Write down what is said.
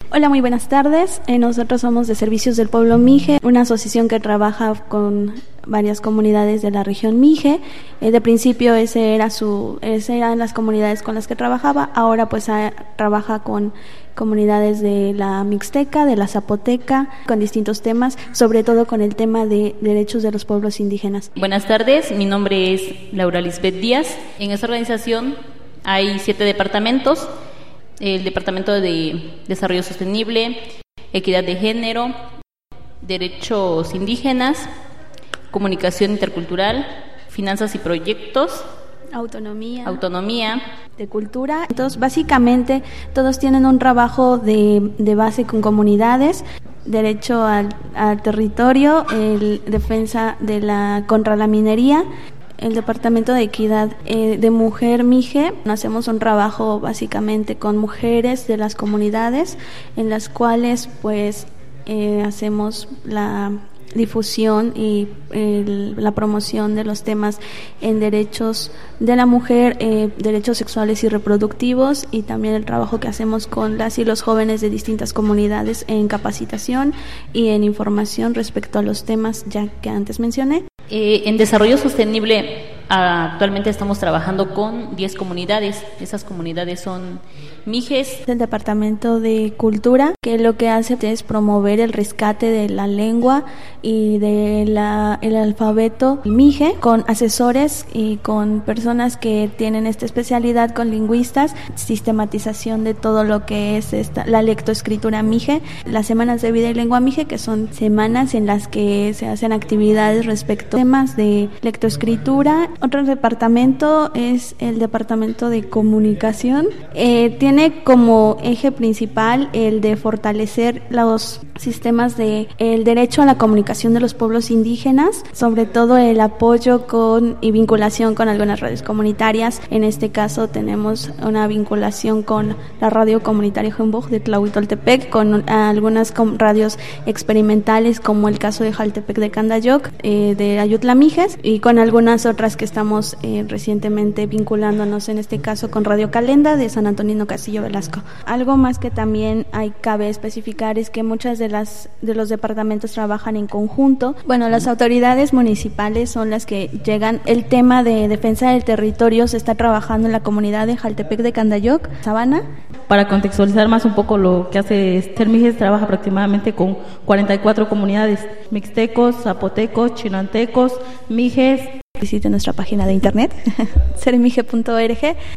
Hola, muy buenas tardes. Nosotros somos de Servicios del Pueblo Mije, una asociación que trabaja con varias comunidades de la región Mije. De principio esas eran las comunidades con las que trabajaba. Ahora pues trabaja con comunidades de la Mixteca, de la Zapoteca, con distintos temas, sobre todo con el tema de derechos de los pueblos indígenas. Buenas tardes, mi nombre es Laura Lisbeth Díaz. En esta organización hay 7 departamentos. El Departamento de Desarrollo Sostenible, Equidad de Género, Derechos Indígenas, Comunicación Intercultural, Finanzas y Proyectos, Autonomía, de Cultura. Entonces, básicamente, todos tienen un trabajo de base con comunidades, derecho al territorio, defensa contra la minería. El Departamento de Equidad de Mujer Mije, hacemos un trabajo básicamente con mujeres de las comunidades, en las cuales pues hacemos la difusión y la promoción de los temas en derechos de la mujer, derechos sexuales y reproductivos, y también el trabajo que hacemos con las y los jóvenes de distintas comunidades en capacitación y en información respecto a los temas ya que antes mencioné. En desarrollo sostenible actualmente estamos trabajando con 10 comunidades. Esas comunidades son Mijes. El Departamento de Cultura, que lo que hace es promover el rescate de la lengua y del alfabeto Mije, con asesores y con personas que tienen esta especialidad, con lingüistas, sistematización de todo lo que es la lectoescritura Mije, las semanas de vida y lengua Mije, que son semanas en las que se hacen actividades respecto a temas de lectoescritura. Otro departamento es el Departamento de Comunicación. Tiene como eje principal el de fortalecer los sistemas de el derecho a la comunicación de los pueblos indígenas, sobre todo el apoyo y vinculación con algunas radios comunitarias. En este caso tenemos una vinculación con la radio comunitaria Jumbuj de Tlahuitoltepec, con algunas radios experimentales como el caso de Jaltepec de Candayoc, de Ayutla Mijes, y con algunas otras que estamos recientemente vinculándonos, en este caso con Radio Calenda de San Antonino Castillo Velasco. Algo más que también cabe especificar es que muchas de los departamentos trabajan en conjunto. Bueno, las autoridades municipales son las que llegan. El tema de defensa del territorio se está trabajando en la comunidad de Jaltepec de Candayoc, Sabana. Para contextualizar más un poco lo que hace Sermijes, trabaja aproximadamente con 44 comunidades: mixtecos, zapotecos, chinantecos, mijes. Visite nuestra página de internet, sermije.org.